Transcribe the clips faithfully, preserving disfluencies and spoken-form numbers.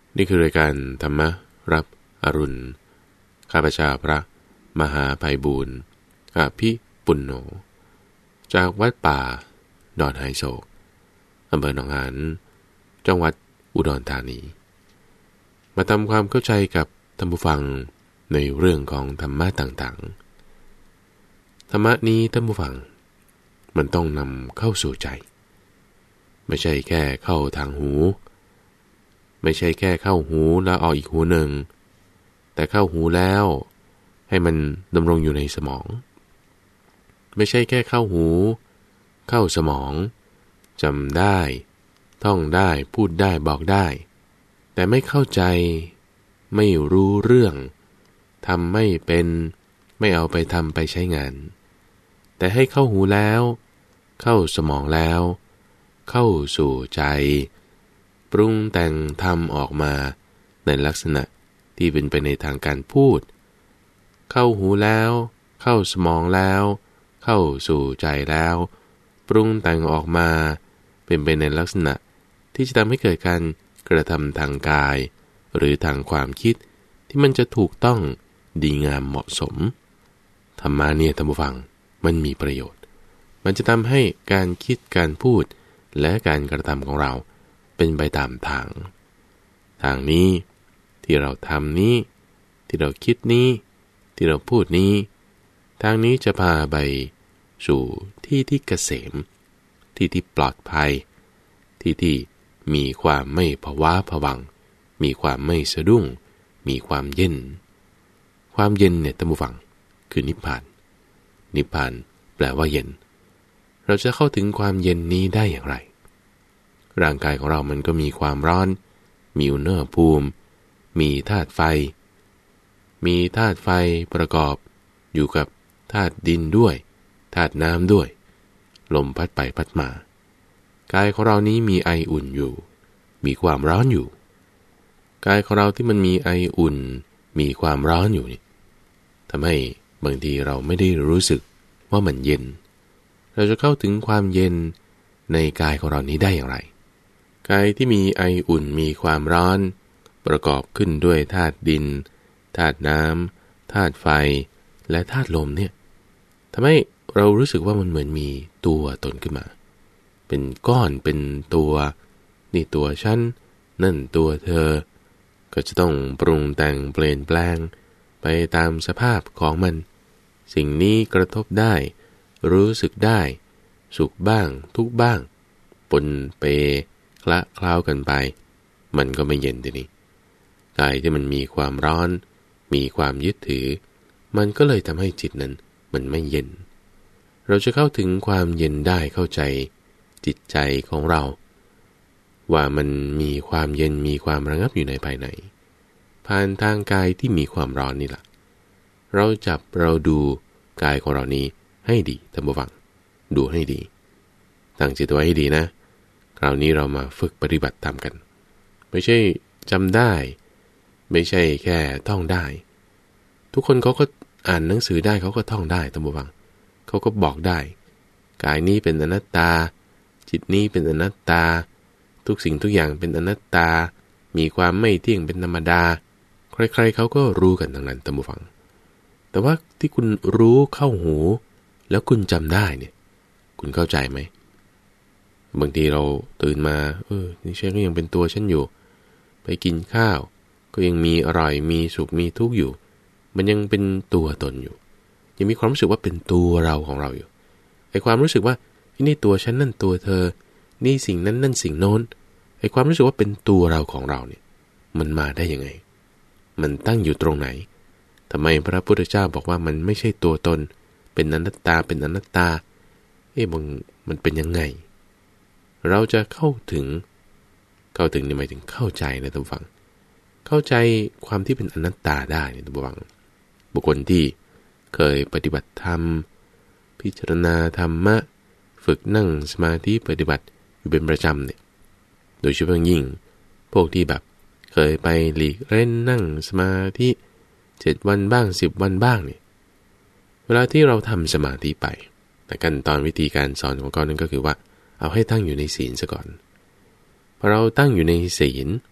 นี่คือรายการธรรมรับอรุณข้าพเจ้าพระมหาไพบูลย์อภิปุณโญจากวัดป่าดอนไฮโศกอำเภอหนองหานจังหวัดอุดรธานีมาทำความเข้าใจกับท่านผู้ฟังในเรื่องของธรรมะต่างๆธรรมะนี้ท่านผู้ฟังมันต้องนำเข้าสู่ใจไม่ใช่แค่เข้าทางหูไม่ใช่แค่เข้าหูแล้วออกอีกหูหนึ่งแต่เข้าหูแล้วให้มันดำรงอยู่ในสมองไม่ใช่แค่เข้าหูเข้าสมองจำได้ท่องได้พูดได้บอกได้แต่ไม่เข้าใจไม่รู้เรื่องทำไม่เป็นไม่เอาไปทำไปใช้งานแต่ให้เข้าหูแล้วเข้าสมองแล้วเข้าสู่ใจปรุงแต่งทำออกมาในลักษณะที่เป็นไปในทางการพูดเข้าหูแล้วเข้าสมองแล้วเข้าสู่ใจแล้วปรุงแต่งออกมาเป็นไปในลักษณะที่จะทำให้เกิดการกระทำทางกายหรือทางความคิดที่มันจะถูกต้องดีงามเหมาะสมธรรมะเนี่ยท่านผู้ฟังมันมีประโยชน์มันจะทำให้การคิดการพูดและการกระทำของเราเป็นไปตามทางทางนี้ที่เราทำนี้ที่เราคิดนี้ที่เราพูดนี้ทางนี้จะพาไปสู่ที่ที่เกษมที่ที่ปลอดภัยที่ที่มีความไม่ภาวะผวังมีความไม่สะดุ้งมีความเย็นความเย็นเนี่ยท่านผู้ฟังคือนิพพานนิพพานแปลว่าเย็นเราจะเข้าถึงความเย็นนี้ได้อย่างไรร่างกายของเรามันก็มีความร้อนมีอุณหภูมิมีธาตุไฟมีธาตุไฟประกอบอยู่กับธาตุดินด้วยธาตุน้ำด้วยลมพัดไปพัดมากายของเรานี้มีไออุ่นอยู่มีความร้อนอยู่กายของเราที่มันมีไออุ่นมีความร้อนอยู่นี่ทำให้บางทีเราไม่ได้รู้สึกว่ามันเย็นเราจะเข้าถึงความเย็นในกายของเรานี้ได้อย่างไรกายที่มีไออุ่นมีความร้อนประกอบขึ้นด้วยธาตุดินธาตุน้ำธาตุไฟและธาตุลมเนี่ยทำให้เรารู้สึกว่ามันเหมือนมีตัวตนขึ้นมาเป็นก้อนเป็นตัวนี่ตัวฉันนั่นตัวเธอก็จะต้องปรุงแต่งเปลี่ยนแปลงไปตามสภาพของมันสิ่งนี้กระทบได้รู้สึกได้สุขบ้างทุกข์บ้างปนเปคละเคล้ากันไปมันก็ไม่เย็นทีนี้กายที่มันมีความร้อนมีความยึดถือมันก็เลยทำให้จิตนั้นมันไม่เย็นเราจะเข้าถึงความเย็นได้เข้าใจจิตใจของเราว่ามันมีความเย็นมีความระงับอยู่ในภายในผ่านทางกายที่มีความร้อนนี่แหละเราจับเราดูกายของเรานี้ให้ดีท่านผู้ฟังดูให้ดีตั้งจิตไว้ให้ดีนะคราวนี้เรามาฝึกปฏิบัติตามกันไม่ใช่จำได้ไม่ใช่แค่ท่องได้ทุกคนเขาก็อ่านหนังสือได้เขาก็ท่องได้ท่านผู้ฟังเขาก็บอกได้กายนี้เป็นอนัตตาจิตนี้เป็นอนัตตาทุกสิ่งทุกอย่างเป็นอนัตตามีความไม่เที่ยงเป็นธรรมดาใครๆเขาก็รู้กันทั้งนั้นท่านผู้ฟังแต่ว่าที่คุณรู้เข้าหูแล้วคุณจำได้เนี่ยคุณเข้าใจไหมบางทีเราตื่นมาเออนี่ฉันก็ยังเป็นตัวฉันอยู่ไปกินข้าวก็ยังมีอร่อยมีสุขมีทุกข์อยู่มันยังเป็นตัวตนอยู่ยังมีความรู้สึกว่าเป็นตัวเราของเราอยู่ไอ้ความรู้สึกว่านี่ตัวฉันนั่นตัวเธอนี่สิ่งนั้นนั่นสิ่งโน้นไอ้ความรู้สึกว่าเป็นตัวเราของเราเนี่ยมันมาได้ยังไงมันตั้งอยู่ตรงไหนทำไมพระพุทธเจ้าบอกว่ามันไม่ใช่ตัวตนเป็นอนัตตาเป็นอนัตตาเอ๊ะมันมันเป็นยังไงเราจะเข้าถึงเข้าถึงนี่หมายถึงเข้าใจนะท่านผู้ฟังเข้าใจความที่เป็นอนัตตาได้เนี่ยท่านผู้ฟังบุคคลที่เคยปฏิบัติธรรมพิจารณาธรรมะฝึกนั่งสมาธิปฏิบัติอยู่เป็นประจำเนี่ยโดยเฉพาะยิ่งพวกที่แบบเคยไปหลีกเล่นนั่งสมาธิเจ็ดวันบ้างสิบวันบ้างเนี่ยเวลาที่เราทำสมาธิไปแต่ขั้นตอนวิธีการสอนของเขานั้นก็คือว่าเอาให้ตั้งอยู่ในศีลซะก่อนพอเราตั้งอยู่ในศีล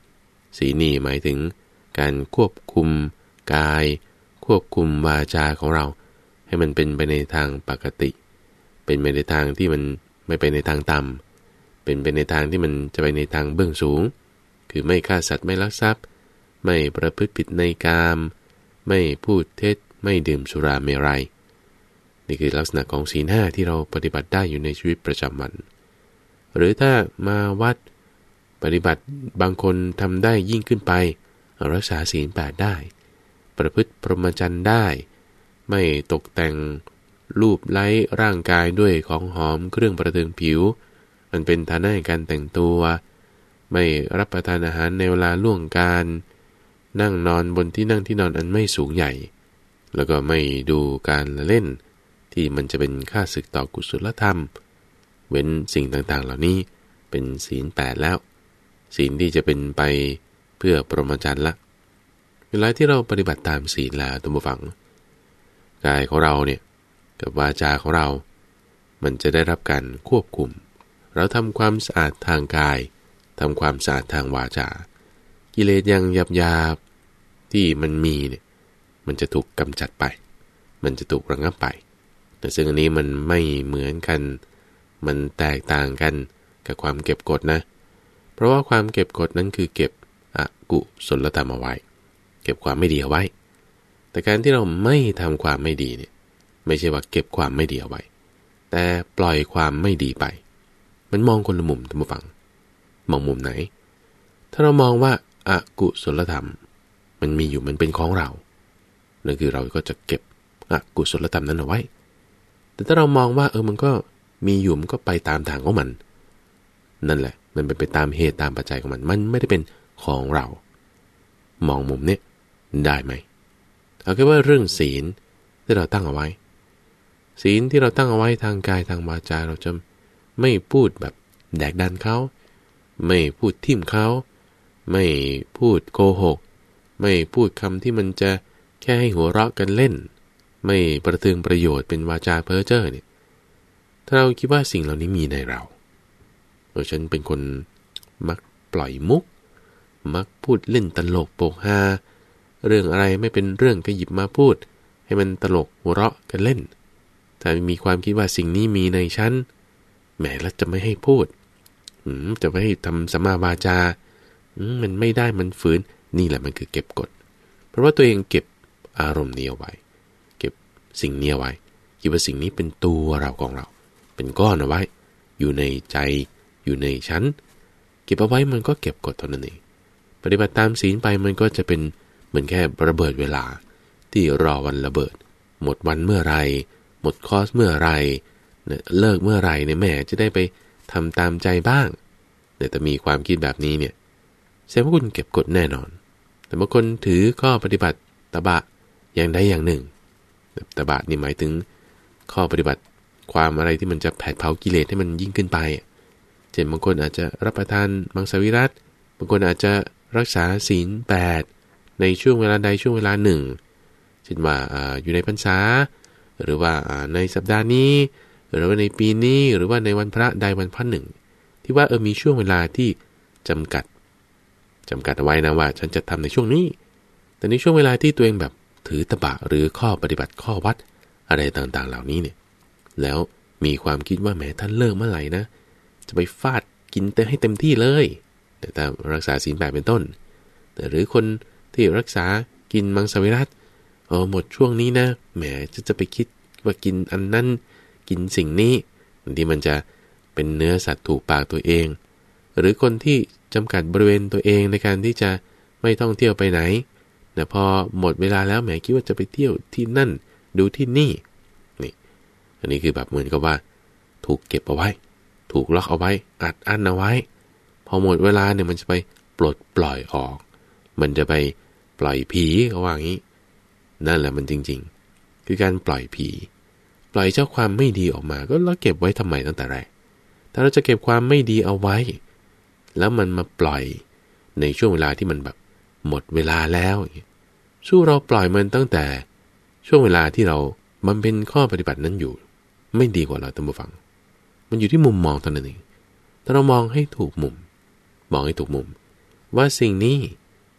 ศีลนี่หมายถึงการควบคุมกายควบคุมวาจาของเราให้มันเป็นไปในทางปกติเป็นไปในทางที่มันไม่ไปในทางต่ำเป็นไปในทางที่มันจะไปในทางเบื้องสูงคือไม่ฆ่าสัตว์ไม่ลักทรัพย์ไม่ประพฤติผิดในกามไม่พูดเท็จไม่ดื่มสุราเมรัยนี่คือลักษณะของศีลห้าที่เราปฏิบัติได้อยู่ในชีวิตประจำวันหรือถ้ามาวัดปฏิบัติบางคนทำได้ยิ่งขึ้นไปรักษาศีลแปดได้ประพฤติพรหมจรรย์ได้ไม่ตกแต่งรูปไล้ร่างกายด้วยของหอมเครื่องประเทืองผิวมันเป็นฐานะในการแต่งตัวไม่รับประทานอาหารในเวลาล่วงการนั่งนอนบนที่นั่งที่นอนอันไม่สูงใหญ่แล้วก็ไม่ดูการละเล่นที่มันจะเป็นค่าศึกต่อกุศลธรรมเว้นสิ่งต่างๆเหล่านี้เป็นศีลแปดแล้วศีลที่จะเป็นไปเพื่อปรหมจรรย์ละเวลาที่เราปฏิบัติตามศีลแล้วท่านผู้ฟังกายของเราเนี่ยกับวาจาของเรามันจะได้รับการควบคุมเราทำความสะอาดทางกายทำความสะอาดทางวาจากิเลสยังหยาบๆที่มันมีเนี่ยมันจะถูกกำจัดไปมันจะถูกระงับไปแต่ซึ่งอันนี้มันไม่เหมือนกันมันแตกต่างกันกับความเก็บกดนะเพราะว่าความเก็บกดนั้นคือเก็บอกุศลธรรมเอาไว้เก็บความไม่ดีเอาไว้แต่การที่เราไม่ทำความไม่ดีเนี่ยไม่ใช่ว่าเก็บความไม่ดีเอาไว้แต่ปล่อยความไม่ดีไปมันมองคนละมุมท่านผู้ฟังมองมุมไหนถ้าเรามองว่าอกุศลธรรมมันมีอยู่มันเป็นของเรานั่นคือเราก็จะเก็บอกุศลธรรมนั้นเอาไว้แต่ถ้าเรามองว่าเออมันก็มีอยู่มันก็ไปตามทางของมันนั่นแหละมันเป็นไปตามเหตุตามปัจจัยของมันมันไม่ได้เป็นของเรามองมุมนี้ได้ไหมเอาแค่ว่าเรื่องศีลที่เราตั้งเอาไว้ศีลที่เราตั้งเอาไว้ทางกายทางวาจาเราจะไม่พูดแบบแดกดันเขาไม่พูดทิ่มเขาไม่พูดโกหกไม่พูดคำที่มันจะแค่ให้หัวเราะกันเล่นไม่ประเทืองประโยชน์เป็นวาจาเพ้อเจ้อเนี่ยถ้าเราคิดว่าสิ่งเหล่านี้มีในเราโดยฉันเป็นคนมักปล่อยมุกมักพูดเล่นตลกโปกฮาเรื่องอะไรไม่เป็นเรื่องก็หยิบมาพูดให้มันตลกหัวเราะกันเล่นถ้ามีความคิดว่าสิ่งนี้มีในฉันแหมแล้วจะไม่ให้พูดจะไม่ให้ทำสัมมาวาจามันไม่ได้มันฝืนนี่แหละมันคือเก็บกดเพราะว่าตัวเองเก็บอารมณ์นี้เอาไว้เก็บสิ่งนี้เอาไว้คิดว่าสิ่งนี้เป็นตัวเราของเราเป็นก้อนเอาไว้อยู่ในใจอยู่ในชั้นเก็บเอาไว้มันก็เก็บกดเท่านั้นเองปฏิบัติตามศีลไปมันก็จะเป็นเหมือนแค่ระเบิดเวลาที่รอวันระเบิดหมดวันเมื่อไรหมดคอร์สเมื่อไรเลิกเมื่อไรเนี่ยแม่จะได้ไปทำตามใจบ้างแต่มีความคิดแบบนี้เนี่ยแสดงว่าคุณเก็บกดแน่นอนแต่บางคนถือข้อปฏิบัติตบะอย่างใดอย่างหนึ่งตบะนี่หมายถึงข้อปฏิบัติความอะไรที่มันจะแผดเผากิเลสให้มันยิ่งขึ้นไปเช่นบางคนอาจจะรับประทานมังสวิรัติบางคนอาจจะรักษาศีลแปดในช่วงเวลาใดช่วงเวลาหนึ่งเช่นว่า อ, อยู่ในพรรษาหรือว่าในสัปดาห์นี้หรือว่าในปีนี้หรือว่าในวันพระใดวันพระหนึ่งที่ว่าเออมีช่วงเวลาที่จำกัดจำกัดเอาไว้นะว่าฉันจะทำในช่วงนี้แต่ในช่วงเวลาที่ตัวเองแบบถือตบะหรือข้อปฏิบัติข้อวัดอะไรต่างๆเหล่านี้เนี่ยแล้วมีความคิดว่าแหมท่านเลิกเมื่อไหร่นะจะไปฟาดกินเต็มให้เต็มที่เลยแต่ถ้ารักษาศีลแปดเป็นต้นแต่หรือคนที่รักษากินมังสวิรัติเออหมดช่วงนี้นะแหมจะจะไปคิดว่ากินอันนั้นกินสิ่งนี้บางทีมันจะเป็นเนื้อสัตว์ถูกปากตัวเองหรือคนที่จำกัดบริเวณตัวเองในการที่จะไม่ท่องเที่ยวไปไหนแต่พอหมดเวลาแล้วแหมคิดว่าจะไปเที่ยวที่นั่นดูที่นี่นี่อันนี้คือแบบเหมือนกับว่าถูกเก็บเอาไว้ถูกล็อกเอาไว้อัดอั้นเอาไว้พอหมดเวลาเนี่ยมันจะไปปลดปล่อยออกมันจะไปปล่อยผีเขาว่าอย่างนี้นั่นแหละมันจริงๆคือการปล่อยผีปล่อยเจ้าความไม่ดีออกมาก็เราเก็บไว้ทำไมตั้งแต่แรกถ้าเราจะเก็บความไม่ดีเอาไว้แล้วมันมาปล่อยในช่วงเวลาที่มันแบบหมดเวลาแล้วสู้เราปล่อยมันตั้งแต่ช่วงเวลาที่เราบำเพ็ญข้อปฏิบัตินั้นอยู่ไม่ดีกว่าเราท่านผู้ฟังมันอยู่ที่มุมมองเท่านั้นเองถ้าเรามองให้ถูกมุมมองให้ถูกมุมว่าสิ่งนี้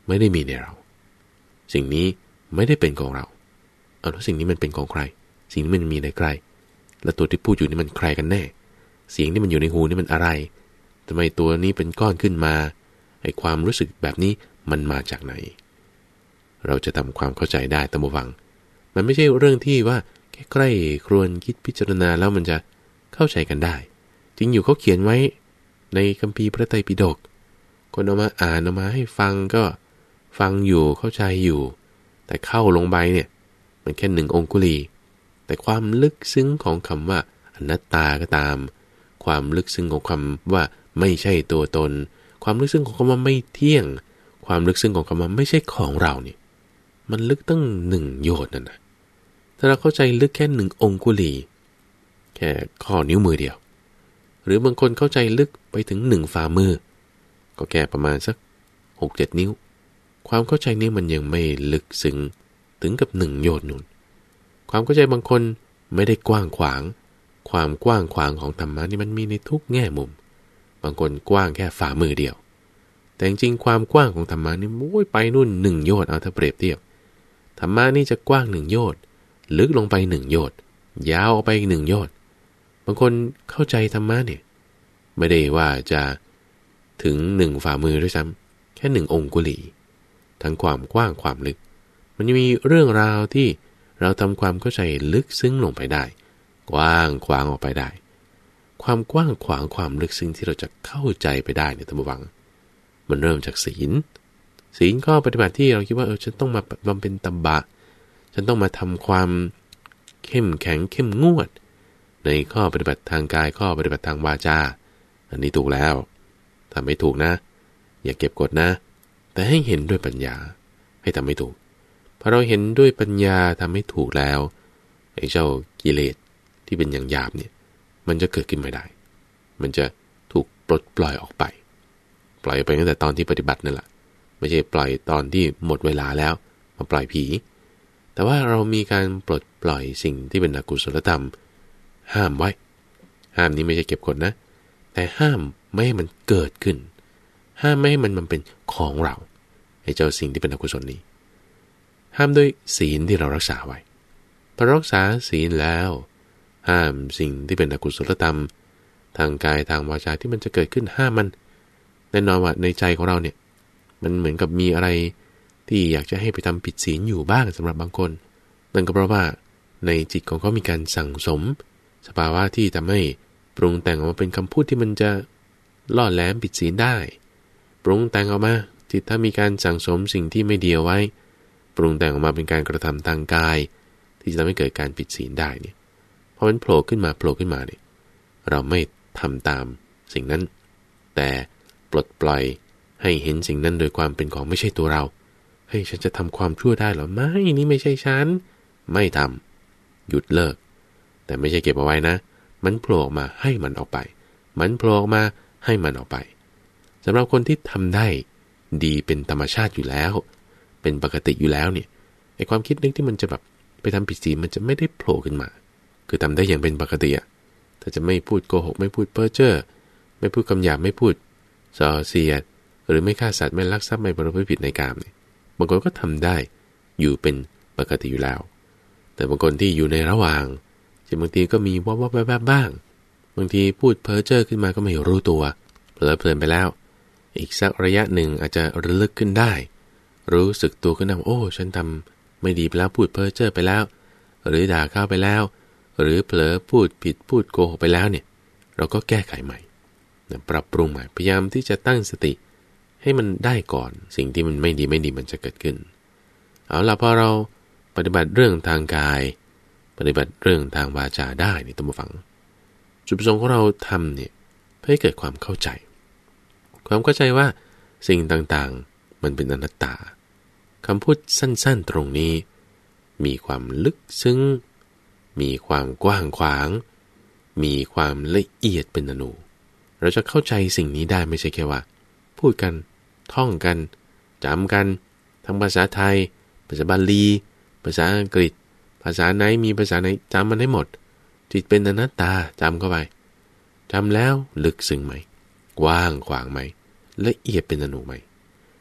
ไม่ได้มีในเราสิ่งนี้ไม่ได้เป็นของเราเอาแล้วสิ่งนี้มันเป็นของใครสิ่งนี้มันมีในใครและตัวที่พูดอยู่นี่มันใครกันแน่เสียงที่มันอยู่ในหูนี่มันอะไรทำไมตัวนี้เป็นก้อนขึ้นมาไอ้ความรู้สึกแบบนี้มันมาจากไหนเราจะทำความเข้าใจได้ตามฟังมันไม่ใช่เรื่องที่ว่าแค่ใกล้ครวญคิดพิจารณาแล้วมันจะเข้าใจกันได้จริงอยู่เขาเขียนไว้ในคัมภีร์พระไตรปิฎกคนเอามาอ่านเอามาให้ฟังก็ฟังอยู่เข้าใจอยู่แต่เข้าลงไปเนี่ยมันแค่หนึ่งองคุลีแต่ความลึกซึ้งของคำว่าอนัตตาก็ตามความลึกซึ้งของคำว่าไม่ใช่ตัวตนความลึกซึ้งของคำว่าไม่เที่ยงความลึกซึ้งของคำว่าไม่ใช่ของเราเนี่ยมันลึกตั้งหนึ่งโยชน์นั่นนะถ้าเราเข้าใจลึกแค่หนึ่งองคุลีแค่ข้อนิ้วมือเดียวหรือบางคนเข้าใจลึกไปถึงหนึ่งฝ่ามือก็แค่ประมาณสัก หกเจ็ด นิ้วความเข้าใจนี้มันยังไม่ลึกซึ้งถึงกับหนึ่งโยชน์นู่นความเข้าใจบางคนไม่ได้กว้างขวางความกว้างขวางของธรรมะนี่มันมีในทุกแง่มุมบางคนกว้างแค่ฝ่ามือเดียวแต่จริงๆความกว้างของธรรมะนี่โอ้ยไปนู่นหนึ่งโยชน์เอาถ้าเปรียบเทียบธรรมะนี่จะกว้างหนึ่งโยชน์ลึกลงไปหนึ่งโยชน์ยาวออกไปอีกหนึ่งโยชน์บางคนเข้าใจธรรมะเนี่ยไม่ได้ว่าจะถึงหนึ่งฝ่ามือด้วยซ้ำแค่หนึ่งองคุลีทั้งความกว้างความลึกมันจะมีเรื่องราวที่เราทำความเข้าใจลึกซึ้งลงไปได้กว้างขวางออกไปได้ความกว้างขวางความลึกซึ้งที่เราจะเข้าใจไปได้เนี่ยท่านผู้ฟังมันเริ่มจากศีลศีลข้อปฏิบัติที่เราคิดว่าเออฉันต้องมาบำเพ็ญตบะฉันต้องมาทำความเข้มแข็งเข้มงวดในข้อปฏิบัติทางกายข้อปฏิบัติทางวาจาอันนี้ถูกแล้วทำไม่ถูกนะอย่าเก็บกดนะแต่ให้เห็นด้วยปัญญาให้ทำให้ถูกพอเราเห็นด้วยปัญญาทำให้ถูกแล้วไอ้เจ้ากิเลสที่เป็นอย่างหยาบเนี่ยมันจะเกิดขึ้นไม่ได้มันจะถูกปลดปล่อยออกไปปล่อยไปตั้งแต่ตอนที่ปฏิบัตินั่นแหละไม่ใช่ปล่อยตอนที่หมดเวลาแล้วมาปล่อยผีแต่ว่าเรามีการปลดปล่อยสิ่งที่เป็นอกุศลธรรมห้ามไว้ห้ามนี้ไม่ใช่เก็บกดนะแต่ห้ามไม่ให้มันเกิดขึ้นห้ามไม่ให้มันมันเป็นของเราไอ้เจ้าสิ่งที่เป็นอกุศลนี้ห้ามด้วยศีลที่เรารักษาไว้พอรักษาศีลแล้วห้ามสิ่งที่เป็นอกุศลธรรมทางกายทางวาจาที่มันจะเกิดขึ้นห้ามมันแน่นอนว่าในใจของเราเนี่ยมันเหมือนกับมีอะไรที่อยากจะให้ไปทำผิดศีลอยู่บ้างสำหรับบางคนนั่นก็เพราะว่าในจิตของเขามีการสั่งสมสภาวะที่ทำให้ปรุงแต่งออกมาเป็นคำพูดที่มันจะล่อแหลมผิดศีลได้ปรุงแต่งออกมาจิตถ้ามีการสั่งสมสิ่งที่ไม่ดีเอาไว้ปรุงแต่งออกมาเป็นการกระทำทางกายที่จะทำให้เกิดการผิดศีลได้เนี่ยพอมันโผล่ขึ้นมาโผล่ขึ้นมาเนี่ยเราไม่ทำตามสิ่งนั้นแต่ปลดปล่อยให้เห็นสิ่งนั้นโดยความเป็นของไม่ใช่ตัวเราเฮ้ยฉันจะทำความชั่วได้หรอไม่นี่ไม่ใช่ฉันไม่ทำหยุดเลิกแต่ไม่ใช่เก็บเอาไว้นะมันโผล่ออกมาให้มันออกไปมันโผล่ออกมาให้มันออกไปสำหรับคนที่ทำได้ดีเป็นธรรมชาติอยู่แล้วเป็นปกติอยู่แล้วเนี่ยไอ้ความคิดนึกที่มันจะแบบไปทำผิดศีลมันจะไม่ได้โผล่ขึ้นมาคือทำได้อย่างเป็นปกติอะถ้าจะไม่พูดโกหกไม่พูดเพ้อเจ้อไม่พูดคำหยาบไม่พูดส่อเสียดหรือไม่ฆ่าสัตว์ไม่ลักทรัพย์ไม่ประพฤติผิดในกามเนี่ยบางคนก็ทำได้อยู่เป็นปกติอยู่แล้วแต่บางคนที่อยู่ในระหว่างที่บางทีก็มีวับวับแวบบ้างบางทีพูดเพ้อเจ้อขึ้นมาก็ไม่รู้ตัวเผลอเพลินไปแล้วอีกสักระยะหนึ่งอาจจะระลึกขึ้นได้รู้สึกตัวขึ้นว่าโอ้ฉันทำไม่ดีไปแล้วพูดเพ้อเจ้อไปแล้วหรือด่าเข้าไปแล้วหรือเผลอพูดผิดพูดโกหกไปแล้วเนี่ยเราก็แก้ไขใหม่ปรับปรุงใหม่พยายามที่จะตั้งสติให้มันได้ก่อนสิ่งที่มันไม่ดีไม่ดีมันจะเกิดขึ้นเอาล่ะพอเราปฏิบัติเรื่องทางกายปฏิบัติเรื่องทางวาจาได้นี่ต้องมาฟังจุดประสงค์ของเราทำเนี่ยเพื่อให้เกิดความเข้าใจความเข้าใจว่าสิ่งต่างๆมันเป็นอนัตตาคำพูดสั้นๆตรงนี้มีความลึกซึ้งมีความกว้างขวางมีความละเอียดเป็นอนุเราจะเข้าใจสิ่งนี้ได้ไม่ใช่แค่ว่าพูดกันท่องกันจำกันทั้งภาษาไทยภาษาบาลีภาษาอังกฤษภาษาไหนมีภาษาไหนจำมันให้หมดจิตเป็นอนัตตาจำเข้าไปจำแล้วลึกซึ้งไหมกว้างขวางไหมละเอียดเป็นอนุไหม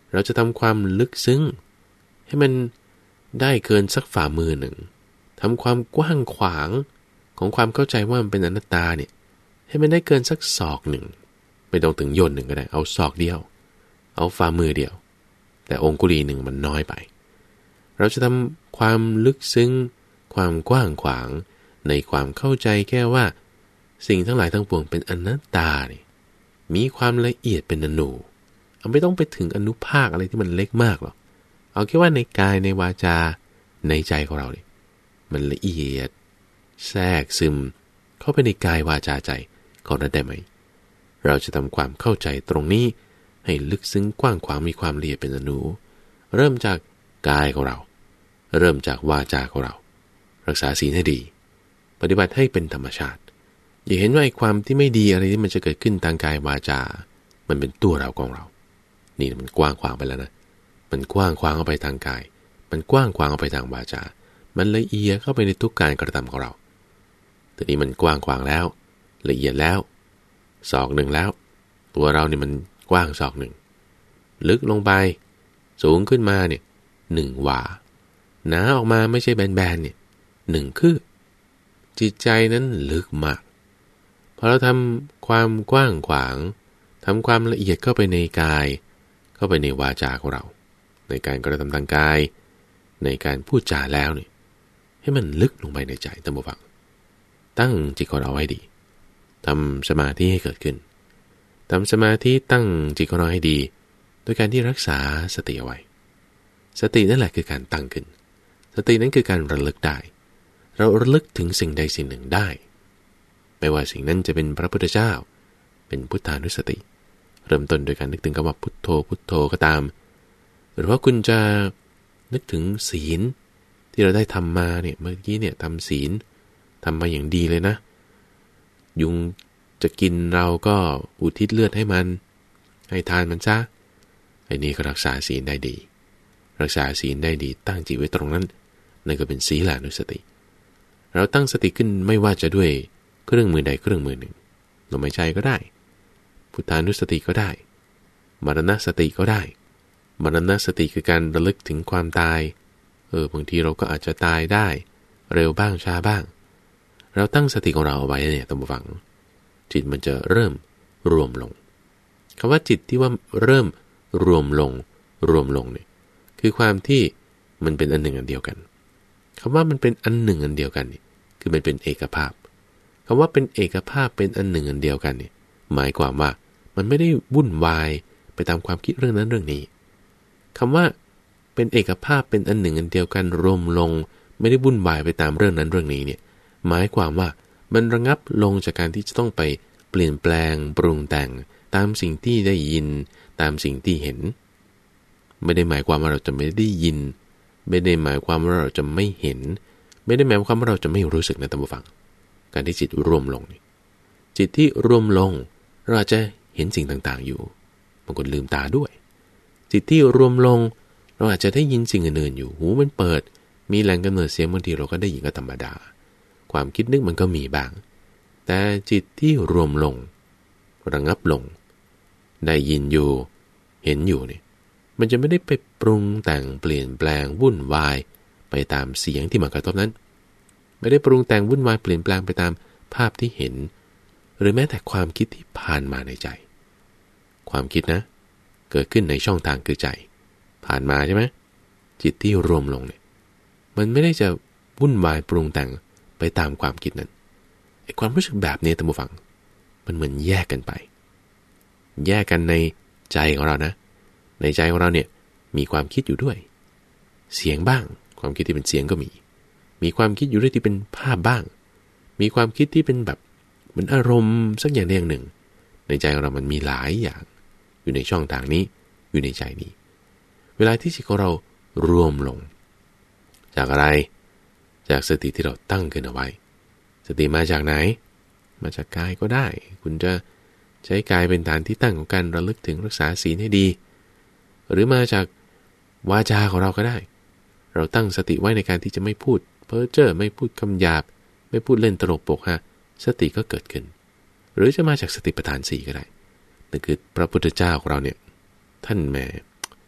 เราจะทำความลึกซึ้งให้มันได้เกินสักฝ่ามือหนึ่งทำความกว้างขวางของความเข้าใจว่ามันเป็นอนัตตาเนี่ยให้มันได้เกินสักศอกหนึ่งไม่ต้องถึงโยนหนึ่งก็ได้เอาศอกเดียวเอาฝ่ามือเดียวแต่องคุลีหนึ่งมันน้อยไปเราจะทำความลึกซึ้งความกว้างขวางในความเข้าใจแค่ว่าสิ่งทั้งหลายทั้งปวงเป็นอนัตตาเนี่ยมีความละเอียดเป็นอนูเอาไม่ต้องไปถึงอนุภาคอะไรที่มันเล็กมากหรอกเอาแค่ว่าในกายในวาจาในใจของเราเนี่ยมันละเอียดแทรกซึมเข้าไปในกายวาจาใจของเราได้ไหมเราจะทำความเข้าใจตรงนี้ให้ลึกซึ้งกว้างขวางมีความละเอียดเป็นอนูเริ่มจากกายของเราเริ่มจากวาจาของเรารักษาศีลให้ดีปฏิบัติให้เป็นธรรมชาติอย่าเห็นว่าไอ้ความที่ไม่ดีอะไรที่มันจะเกิดขึ้นทางกายวาจามันเป็นตัวเราของเรานี่มันกว้างขวางไปแล้วนะมันกว้างขวางออกไปทางกายมันกว้างขวางออกไปทางวาจามันละเอียดเข้าไปในทุกการกระทำของเราทีนี้มันกว้างขวางแล้วละเอียดแล้วศอกหนึ่งแล้วตัวเราเนี่ยมันกว้างศอกหนึ่งลึกลงไปสูงขึ้นมาเนี่ยหนึ่งวาหนาออกมาไม่ใช่แบนๆเนี่ยหนึ่งคืบจิตใจนั้นลึกมากพอเราทำความกว้างขวางทำความละเอียดเข้าไปในกายเข้าไปในวาจาของเราในการกระทำทางกายในการพูดจาแล้วเนี่ยให้มันลึกลงไปในใจท่านผู้ฟังตั้งจิตของเราให้ดีทำสมาธิให้เกิดขึ้นทำสมาธิตั้งจิตของเราให้ดีโดยการที่รักษาสติเอาไว้สตินั่นแหละคือการตั้งขึ้นสตินั้นคือการระลึกได้เราระลึกถึงสิ่งใดสิ่งหนึ่งได้ไม่ว่าสิ่งนั้นจะเป็นพระพุทธเจ้าเป็นพุทธานุสติเริ่มต้นโดยการนึกถึงคำว่าพุทโธพุทโธก็ตามหรือว่าคุณจะนึกถึงศีลที่เราได้ทำมาเนี่ยเมื่อกี้เนี่ยทำศีลทำมาอย่างดีเลยนะยุงจะกินเราก็อุทิศเลือดให้มันให้ทานมันซะไอ้นี่ก็รักษาศีลได้ดีรักษาศีลได้ดีตั้งจิตไว้ตรงนั้นนั่นก็เป็นศีลานุสติเราตั้งสติขึ้นไม่ว่าจะด้วยเครื่องมือใดเครื่องมือหนึ่งลมหายใจก็ได้พุทธานุสติก็ได้มรณสติก็ได้มรณสติคือการระลึกถึงความตายเออบางทีเราก็อาจจะตายได้เร็วบ้างช้าบ้างเราตั้งสติของเราเอาไว้เนี่ยท่านผู้ฟังจิตมันจะเริ่มรวมลงคำว่าจิตที่ว่าเริ่มรวมลงรวมลงเนี่ยคือความที่มันเป็นอันหนึ่งอันเดียวกันคำว่ามันเป็นอันหนึ่งอันเดียวกันนี่คือมันเป็นเอกภาพคำว่าเป็นเอกภาพเป็นอันหนึ่งอันเดียวกันนี่หมายความว่ามันไม่ได้วุ่นวายไปตามความคิดเรื่องนั้นเรื่องนี้คำว่าเป็นเอกภาพเป็นอันหนึ่งอันเดียวกันรวมลงไม่ได้วุ่นวายไปตามเรื่องนั้นเรื่องนี้เนี่ยหมายความว่ามันระงับลงจากการที่จะต้องไปเปลี่ยนแปลงปรุงแต่งตามสิ่งที่ได้ยินตามสิ่งที่เห็นไม่ได้หมายความว่าเราจะไม่ได้ยินไม่ได้หมายความว่าเราจะไม่เห็นไม่ได้หมายความว่าเราจะไม่รู้สึกนะท่านผู้ฟังการที่จิตรวมลงนี่จิตที่รวมลงเราอาจจะเห็นสิ่งต่างๆอยู่บางคนลืมตาด้วยจิตที่รวมลงเราอาจจะได้ยินสิ่งอื่นๆอยู่หูมันเปิดมีแหล่งกำเนิดเสียงบางทีเราก็ได้ยินก็ธรรมดาความคิดนึกมันก็มีบ้างแต่จิตที่รวมลงระงับลงได้ยินอยู่เห็นอยู่เนี่ยมันจะไม่ได้ไปปรุงแต่งเปลี่ยนแปลงวุ่นวายไปตามเสียงที่มากระทบนั้นไม่ได้ปรุงแต่งวุ่นวายเปลี่ยนแปลงไปตามภาพที่เห็นหรือแม้แต่ความคิดที่ผ่านมาในใจความคิดนะเกิดขึ้นในช่องทางคือใจผ่านมาใช่ไหมจิตที่รวมลงเนี่ยมันไม่ได้จะวุ่นวายปรุงแต่งไปตามความคิดนั้นไอ้ความรู้สึกแบบนี้ท่านผู้ฟังมันเหมือนแยกกันไปแยกกันในใจของเรานะในใจของเราเนี่ยมีความคิดอยู่ด้วยเสียงบ้างความคิดที่เป็นเสียงก็มีมีความคิดอยู่ด้วยที่เป็นภาพบ้างมีความคิดที่เป็นแบบเหมือนอารมณ์สักอย่างใดอย่างหนึ่งในใจของเรามันมีหลายอย่างอยู่ในช่องทางนี้อยู่ในใจนี้เวลาที่จิตของเรารวมลงจากอะไรจากสติที่เราตั้งขึ้นเอาไว้สติมาจากไหนมาจากกายก็ได้คุณจะใช้กายเป็นฐานที่ตั้งของการระลึกถึงรักษาศีลให้ดีหรือมาจากวาจาของเราก็ได้เราตั้งสติไว้ในการที่จะไม่พูดเพ้อเจ้อไม่พูดคำหยาบไม่พูดเล่นตลกโปกฮะสติก็เกิดขึ้นหรือจะมาจากสติปัฏฐานสี่ก็ได้นั่นคือพระพุทธเจ้าของเราเนี่ยท่านแม่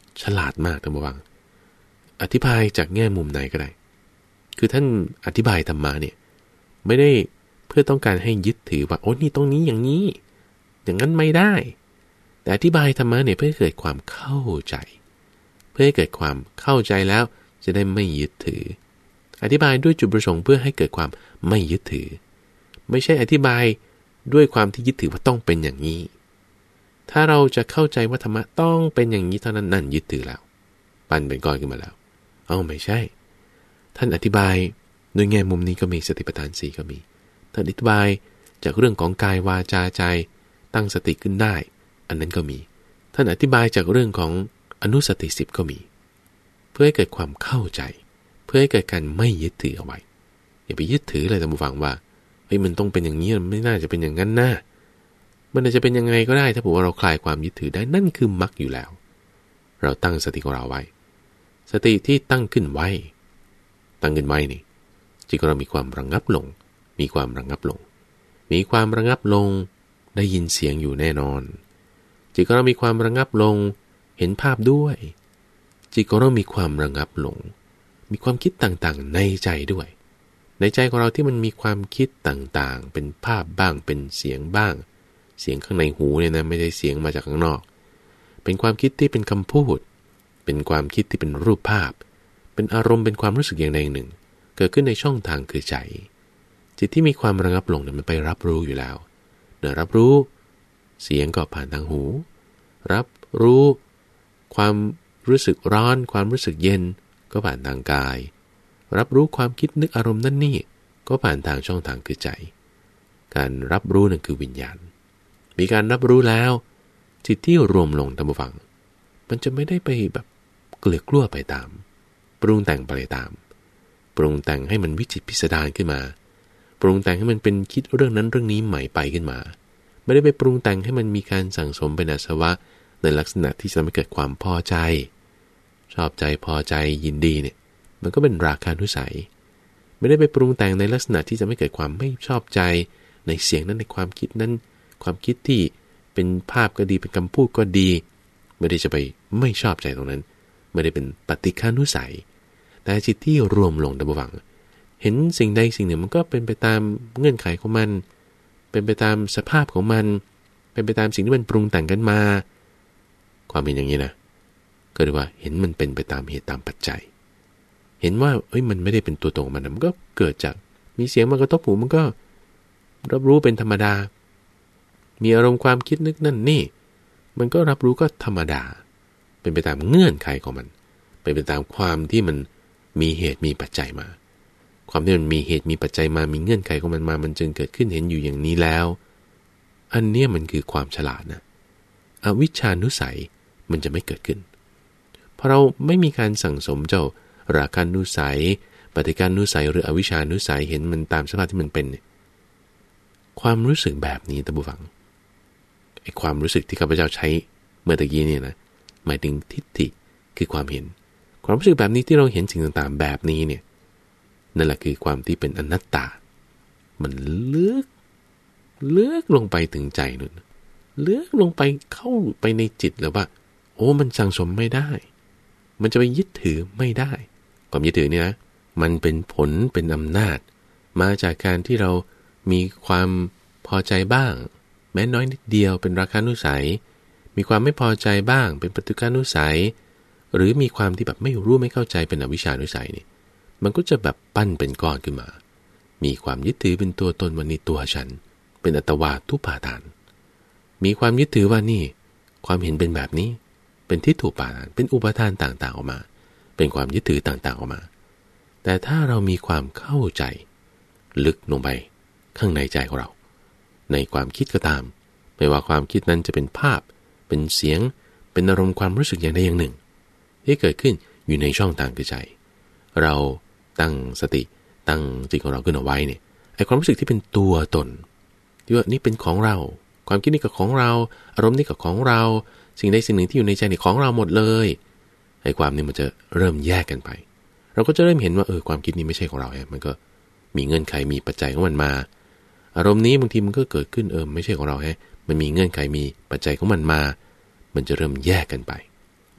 ฉลาดมากท่านผู้ฟังอธิบายจากแง่มุมไหนก็ได้คือท่านอธิบายธรรมะเนี่ยไม่ได้เพื่อต้องการให้ยึดถือว่าโอ้นี่ตรงนี้อย่างนี้อย่างนั้นไม่ได้แต่อธิบายธรรมะเนี่ยเพื่อให้เกิดความเข้าใจเพื่อให้เกิดความเข้าใจแล้วจะได้ไม่ยึดถืออธิบายด้วยจุดประสงค์เพื่อให้เกิดความไม่ยึดถือไม่ใช่อธิบายด้วยความที่ยึดถือว่าต้องเป็นอย่างนี้ถ้าเราจะเข้าใจว่าธรรมะต้องเป็นอย่างนี้เท่านั้นนั่นยึดถือแล้วปั่นเป็นก้อนขึ้นมาแล้วเอ้าไม่ใช่ท่านอธิบายโดยแง่มุมนี้ก็มีสติปัฏฐานสี่ก็มีท่านอธิบายจากเรื่องของกายวาจาใจตั้งสติขึ้นได้อันนั้นก็มีท่านอธิบายจากเรื่องของอนุสติสิบก็มีเพื่อให้เกิดความเข้าใจเพื่อให้เกิดการไม่ยึดถือเอาไว้อย่าไปยึดถือเลยท่านผู้ฟังว่าเฮ้ยมันต้องเป็นอย่างนี้มันไม่น่าจะเป็นอย่างนั้นนะมันอาจจะเป็นยังไงก็ได้ถ้าบอกว่าเราคลายความยึดถือได้นั่นคือมรรคอยู่แล้วเราตั้งสติของเราไว้สติที่ตั้งขึ้นไว้ตั้งขึ้นไว้นี่จิตของเรามีความระงับลงมีความระงับลงมีความระงับลงได้ยินเสียงอยู่แน่นอนจิตของเรามีความระงับลงเห็นภาพด้วยจิตของเรามีความระงับลงมีความคิดต่างๆในใจด้วยในใจของเราที่มันมีความคิดต่างๆเป็นภาพบ้างเป็นเสียงบ้างเสียงข้างในหูเนี่ยนะไม่ได้เสียงมาจากข้างนอกเป็นความคิดที่เป็นคำพูดเป็นความคิดที่เป็นรูปภาพเป็นอารมณ์เป็นความรู้สึกอย่างใดอย่างหนึ่งเกิดขึ้นในช่องทางคือใจจิตที่มีความระงับลงเนี่ยมันไปรับรู้อยู่แล้วเดี๋ยวรับรู้เสียงก็ผ่านทางหูรับรู้ความรู้สึกร้อนความรู้สึกเย็นก็ผ่านทางกายรับรู้ความคิดนึกอารมณ์นั่นนี่ก็ผ่านทางช่องทางคือใจการรับรู้นั่นคือวิญญาณมีการรับรู้แล้วจิตที่รวมลงท่านผู้ฟังมันจะไม่ได้ไปแบบเกลือกกลั้วไปตามปรุงแต่งไปตามปรุงแต่งให้มันวิจิตรพิสดารขึ้นมาปรุงแต่งให้มันเป็นคิดเรื่องนั้นเรื่องนี้ใหม่ไปขึ้นมาไม่ได้ไปปรุงแต่งให้มันมีการสั่งสมเป็นอาสวะในลักษณะที่จะทำให้เกิดความพอใจชอบใจพอใจยินดีเนี่ยมันก็เป็นราคะนุสัยไม่ได้ไปปรุงแต่งในลักษณะที่จะไม่เกิดความไม่ชอบใจในเสียงนั้นในความคิดนั้นความคิดที่เป็นภาพก็ดีเป็นคำพูดก็ดีไม่ได้จะไปไม่ชอบใจตรงนั้นไม่ได้เป็นปฏิฆานุสัยแต่จิตที่รวมลงดับวังเห็นสิ่งใดสิ่งหนึ่งมันก็เป็นไปตามเงื่อนไขของมันเป็นไปตามสภาพของมันเป็นไปตามสิ่งที่มันปรุงแต่งกันมาความเป็นอย่างนี้นะก็เรียกว่าเห็นมันเป็นไปตามเหตุตามปัจจัยเห็นว่าเอ้ยมันไม่ได้เป็นตัวตนของมันมันก็เกิดจากมีเสียงมากระทบหูมันก็รับรู้เป็นธรรมดามีอารมณ์ความคิดนึกนั่นนี่มันก็รับรู้ก็ธรรมดาเป็นไปตามเงื่อนไขของมันเป็นไปตามความที่มันมีเหตุมีปัจจัยมาความที่มันมีเหตุมีปัจจัยมามีเงื่อนไขของมันมามันจึงเกิดขึ้นเห็นอยู่อย่างนี้แล้วอันเนี้ยมันคือความฉลาดนะอวิชชานุสัยมันจะไม่เกิดขึ้นเพราะเราไม่มีการสั่งสมเจ้าราคะนุสัยปฏิฆานุสัยหรืออวิชชานุสัยเห็นมันตามสภาพที่มันเป็นความรู้สึกแบบนี้ท่านผู้ฟังไอ้ความรู้สึกที่ข้าพเจ้าใช้เมื่อตะกี้เนี่ยนะหมายถึงทิฏฐิคือความเห็นความรู้สึกแบบนี้ที่เราเห็นสิ่งต่างๆแบบนี้เนี่ยนั่นแหละคือความที่เป็นอนัตตามันลึกลึกลงไปถึงใจนู่นลึกลงไปเข้าไปในจิตแล้วว่าโอ้มันสั่งสมไม่ได้มันจะไปยึดถือไม่ได้ความยึดถือเนี่ยนะมันเป็นผลเป็นอำนาจมาจากการที่เรามีความพอใจบ้างแม้น้อยนิดเดียวเป็นราคะนุสัยมีความไม่พอใจบ้างเป็นปฏิฆานุสัยหรือมีความที่แบบไม่รู้ไม่เข้าใจเป็นอวิชชานุสัยนี่มันก็จะแบบปั้นเป็นก้อนขึ้นมามีความยึดถือเป็นตัวตนว่านี่ตัวฉันเป็นอัตวาทุปาทานมีความยึดถือว่านี่ความเห็นเป็นแบบนี้เป็นทิฏฐุปาทานเป็นอุปทานต่างๆออกมาเป็นความยึดถือต่างๆออกมาแต่ถ้าเรามีความเข้าใจลึกลงไปข้างในใจของเราในความคิดก็ตามไม่ว่าความคิดนั้นจะเป็นภาพเป็นเสียงเป็นอารมณ์ความรู้สึกอย่างใดอย่างหนึ่งที่เกิดขึ้นอยู่ในช่องทางคือใจเราตั้งสติตั้งจิตของเราขึ้นเอาไว้เนี่ยไอ้ความรู้สึกที่เป็นตัวตนที่ว่านี่เป็นของเราความคิดนี่ก็ของเราอารมณ์นี่ก็ของเราสิ่งใดสิ่งหนึ่งที่อยู่ในใจนี่ของเราหมดเลยไอ้ความนี้มันจะเริ่มแยกกันไปเราก็จะเริ่มเห็นว่าเออความคิดนี้ไม่ใช่ของเราไงมันก็มีเงื่อนไขมีปัจจัยของมันมาอารมณ์นี้บางทีมันก็เกิดขึ้นเออไม่ใช่ของเราฮะมันมีเงื่อนไขมีปัจจัยของมันมามันจะเริ่มแยกกันไป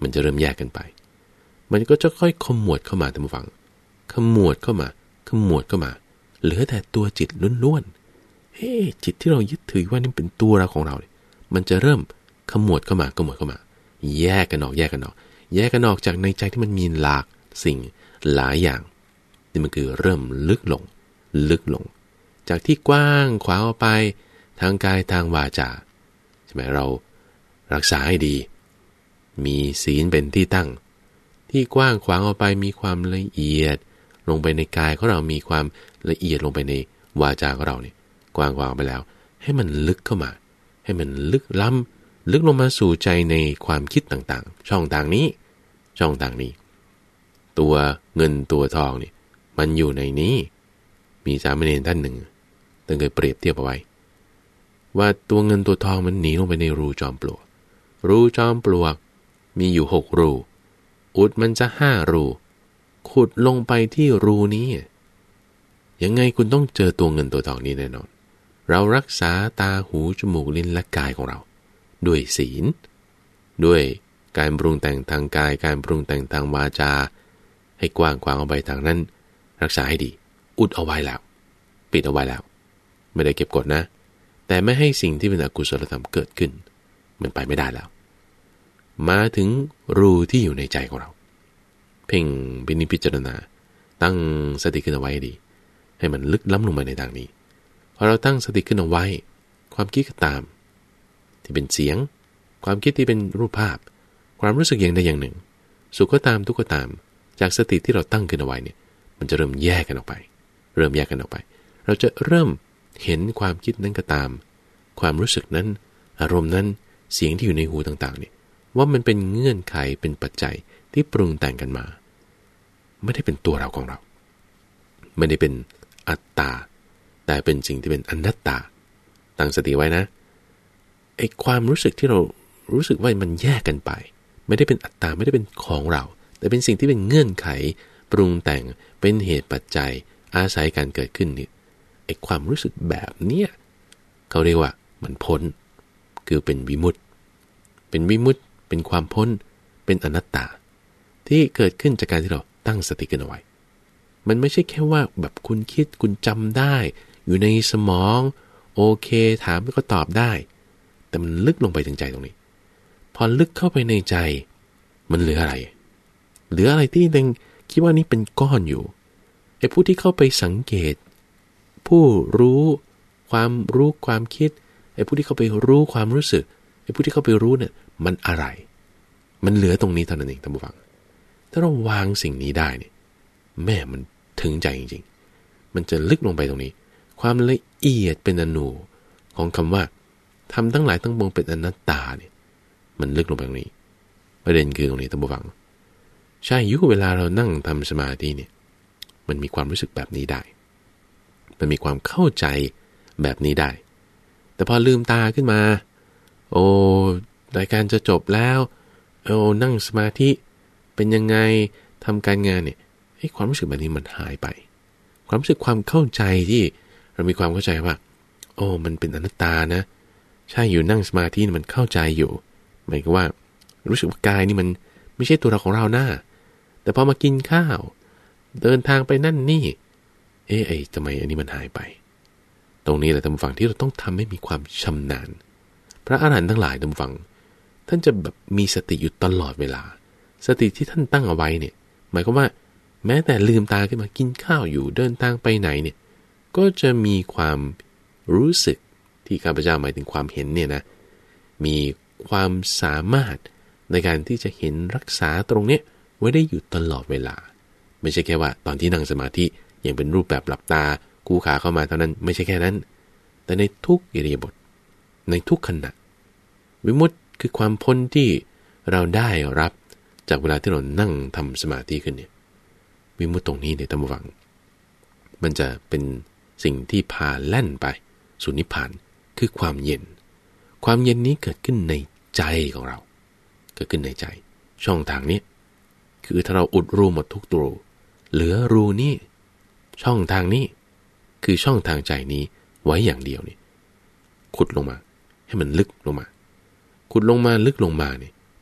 มันจะเริ่มแยกกันไปมันก็จะค่อยขมวดเข้ามาท่านผู้ฟังขมวดเข้ามาขมวดเข้ามาเหลือแต่ตัวจิตล้วนๆเฮ้จิตที่เรายึดถือว่านี่เป็นตัวเราของเราเนี่ยมันจะเริ่มขมวดเข้ามาขมวดเข้ามาแยกกันออกแยกกันออกแยกกันออกจากในใจที่มันมีหลากสิ่งหลายอย่างนี่มันคือเริ่มลึกลงลึกลงจากที่กว้างขวางออกไปทางกายทางวาจาใช่ไหมเรารักษาให้ดีมีศีลเป็นที่ตั้งที่กว้างขวางออกไปมีความละเอียดลงไปในกายของเรามีความละเอียดลงไปในวาจาของเราเนี่ยกว้างขวางไปแล้วให้มันลึกเข้ามาให้มันลึกล้ำลึกลงมาสู่ใจในความคิดต่างๆช่องทางนี้ช่องทางนี้ตัวเงินตัวทองเนี่ยมันอยู่ในนี้มีสามเณรท่านหนึ่งท่านเคยเปรียบเทียบเอาไว้ว่าตัวเงินตัวทองมันหนีลงไปในรูจอมปลวกรูจอมปลวกมีอยู่หกรูอุดมันจะห้ารูขุดลงไปที่รูนี้ยังไงคุณต้องเจอตัวเงินตัวทองนี้แน่นอนเรารักษาตาหูจมูกลิ้นและกายของเราด้วยศีลด้วยการปรุงแต่งทางกายการปรุงแต่งทางวาจาให้กว้างขวางออกไปทางนั้นรักษาให้ดีอุดเอาไว้แล้วปิดเอาไว้แล้วไม่ได้เก็บกดนะแต่ไม่ให้สิ่งที่เป็นอกุศลธรรมเกิดขึ้นมันไปไม่ได้แล้วมาถึงรูที่อยู่ในใจของเราเพ่งพินิจพิจารณาตั้งสติขึ้นเอาไว้ให้ดีให้มันลึกล้ำลงไปในทางนี้พอเราตั้งสติขึ้นเอาไว้ความคิดก็ตามที่เป็นเสียงความคิดที่เป็นรูปภาพความรู้สึกอย่างใดอย่างหนึ่งสุขก็ตามทุกข์ก็ตามจากสติที่เราตั้งขึ้นเอาไว้เนี่ยมันจะเริ่มแยกกันออกไปเริ่มแยกกันออกไปเราจะเริ่มเห็นความคิดนั้นก็ตามความรู้สึกนั้นอารมณ์นั้นเสียงที่อยู่ในหูต่างๆเนี่ยว่ามันเป็นเงื่อนไขเป็นปัจจัยที่ปรุงแต่งกันมาไม่ได้เป็นตัวเราของเราไม่ได้เป็นอัตตาแต่เป็นสิ่งที่เป็นอนัตตาตั้งสติไว้นะไอ้ความรู้สึกที่เรารู้สึกว่ามันแยกกันไปไม่ได้เป็นอัตตาไม่ได้เป็นของเราแต่เป็นสิ่งที่เป็นเงื่อนไขปรุงแต่งเป็นเหตุปัจจัยอาศัยการเกิดขึ้นนี่ไอ้ความรู้สึกแบบเนี้ยเขาเรียกว่ามันพ้นคือเป็นวิมุตติเป็นวิมุตติเป็นความพ้นเป็นอนัตตาที่เกิดขึ้นจากการที่เราตั้งสติขึ้นเอาไว้มันไม่ใช่แค่ว่าแบบคุณคิดคุณจำได้อยู่ในสมองโอเคถามแล้วก็ตอบได้แต่มันลึกลงไปถึงใจตรงนี้พอลึกเข้าไปในใจมันเหลืออะไรเหลืออะไรที่ยังคิดว่านี่เป็นก้อนอยู่ไอ้ผู้ที่เข้าไปสังเกตผู้รู้ความรู้ความคิดไอ้ผู้ที่เข้าไปรู้ความรู้สึกไอ้ผู้ที่เข้าไปรู้เนี่ยมันอะไรมันเหลือตรงนี้เท่านั้นเองท่านผู้ฟังถ้าเราวางสิ่งนี้ได้เนี่ยแม่มันถึงใจจริงๆมันจะลึกลงไปตรงนี้ความละเอียดเป็นอนูของคำว่าทำทั้งหลายทั้งปวงเป็นอนัตตาเนี่ยมันลึกลงไปตรงนี้ประเด็นคือตรงนี้ท่านผู้ฟังใช่ยุคเวลาเรานั่งทำสมาธิเนี่ยมันมีความรู้สึกแบบนี้ได้มันมีความเข้าใจแบบนี้ได้แต่พอลืมตาขึ้นมาโอ้รายการจะจบแล้วโอ้นั่งสมาธิเป็นยังไงทำการงานเนี่ยไอ้ความรู้สึกแบบนี้มันหายไปความรู้สึกความเข้าใจที่เรามีความเข้าใจว่าโอ้มันเป็นอนัตตานะใช่อยู่นั่งสมาธิมันเข้าใจอยู่หมายความว่ารู้สึกว่ากายนี่มันไม่ใช่ตัวเราของเราหน้าแต่พอมากินข้าวเดินทางไปนั่นนี่เอ๊ะไอ้ทำไมอันนี้มันหายไปตรงนี้แหละท่านผู้ฟังที่เราต้องทำให้มีความชำนาญพระอรหันต์ทั้งหลายท่านผู้ฟังท่านจะแบบมีสติอยู่ตลอดเวลาสติที่ท่านตั้งเอาไว้เนี่ยหมายความว่าแม้แต่ลืมตาขึ้นมากินข้าวอยู่เดินทางไปไหนเนี่ยก็จะมีความรู้สึกที่ข้าพเจ้าหมายถึงความเห็นเนี่ยนะมีความสามารถในการที่จะเห็นรักษาตรงเนี้ยไว้ได้อยู่ตลอดเวลาไม่ใช่แค่ว่าตอนที่นั่งสมาธิอย่างเป็นรูปแบบหลับตาคู่ขาเข้ามาเท่านั้นไม่ใช่แค่นั้นแต่ในทุกอิริยาบถในทุกขณะวิมุตติคือความพ้นที่เราได้รับจากเวลาที่เรานั่งทำสมาธิขึ้นเนี่ยวิมุตติตรงนี้เนี่ยท่านผู้ฟังมันจะเป็นสิ่งที่พาแล่นไปสู่นิพพานคือความเย็นความเย็นนี้เกิดขึ้นในใจของเราเกิดขึ้นในใจช่องทางนี้คือถ้าเราอุดรูหมดทุกรูเหลือรูนี้ช่องทางนี้คือช่องทางใจนี้ไว้อย่างเดียวนี่ขุดลงมาให้มันลึกลงมาขุดลงมาลึกลงมาเนี่ย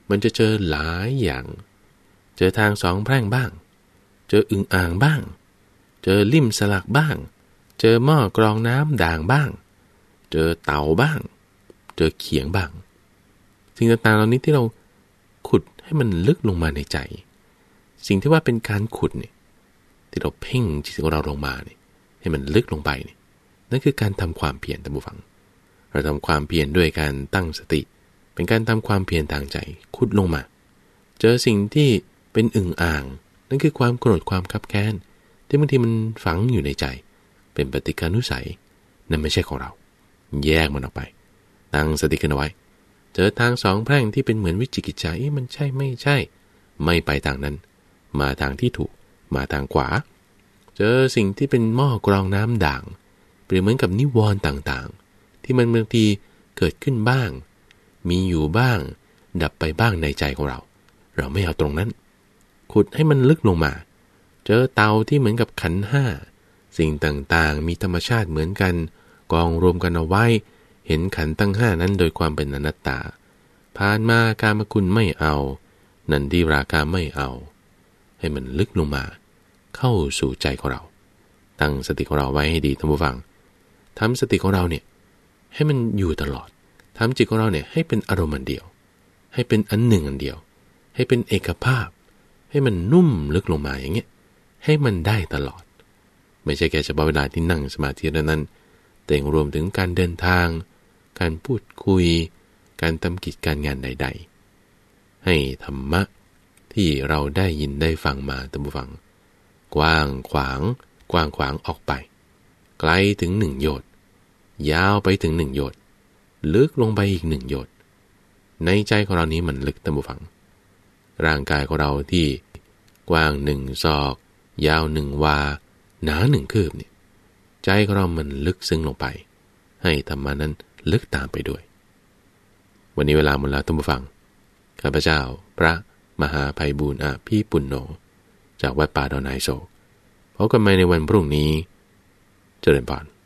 มันจะเจอหลายอย่างเจอทางสองแพร่งบ้างเจออึ่งอ่างบ้างเจอลิ่มสลักบ้างเจอหม้อกรองน้ำด่างบ้างเจอเต่าบ้างเจอเขียงบ้างสิ่งต่างๆเหล่านี้ที่เราขุดให้มันลึกลงมาในใจสิ่งที่ว่าเป็นการขุดเนี่ยที่เราเพ่งจิตของเราลงมาเนี่ยให้มันลึกลงไปเนี่ยนั่นคือการทำความเพียรท่านผู้ฟังเราทำความเพียรด้วยการตั้งสติเป็นการทำความเพียรทางใจขุดลงมาเจอสิ่งที่เป็นอึ่งอ่างนั่นคือความโกรธความคับแค้นที่บางทีมันฝังอยู่ในใจเป็นปฏิฆานุสัยนั่นไม่ใช่ของเราแยกมันออกไปตั้งสติกันเอาไว้เจอทางสองแพร่งที่เป็นเหมือนวิจิกิจฉาเอ๊ะมันใช่ไม่ใช่ไม่ไปทางนั้นมาทางที่ถูกมาทางขวาเจอสิ่งที่เป็นหม้อกรองน้ำด่างเปรียบเหมือนกับนิวรณ์ต่างๆที่มันบางทีเกิดขึ้นบ้างมีอยู่บ้างดับไปบ้างในใจของเราเราไม่เอาตรงนั้นขุดให้มันลึกลงมาเจอเตาที่เหมือนกับขันธ์ห้าสิ่งต่างๆมีธรรมชาติเหมือนกันกองรวมกันเอาไว้เห็นขันธ์ทั้งห้านั้นโดยความเป็นอนัตตาผ่านมากามคุณไม่เอานันทิราคะไม่เอาให้มันลึกลงมาเข้าสู่ใจของเราตั้งสติของเราไว้ให้ดีท่านผู้ฟังทำสติของเราเนี่ยให้มันอยู่ตลอดทำจิตของเราเนี่ยให้เป็นอารมณ์อันเดียวให้เป็นอันหนึ่งอันเดียวให้เป็นเอกภาพให้มันนุ่มลึกลงมาอย่างเงี้ยให้มันได้ตลอดไม่ใช่แค่เฉพาะเวลาที่นั่งสมาธิเท่านั้นแต่รวมถึงการเดินทางการพูดคุยการทำกิจการงานใดๆให้ธรรมะที่เราได้ยินได้ฟังมาท่านผู้ฟังกว้างขวางกว้างขวางออกไปไกลถึงหนึ่งโยชน์ยาวไปถึงหนึ่งโยชน์ลึกลงไปอีกหนึ่งโยชน์ในใจของเรานี้มันลึกท่านผู้ฟังร่างกายของเราที่กว้างหนึ่งศอกยาวหนึ่งวาหนาหนึ่งคืบเนี่ยใจของเรามันลึกซึ้งลงไปให้ธรรมะนั้นลึกตามไปด้วยวันนี้เวลาหมดแล้วท่านผู้ฟังข้าพเจ้าพระมหาไพบูลย์อภิปุณโญจากวัดป่าดอนไฮโศกพบกันใหม่ในวันพรุ่งนี้เจริญพร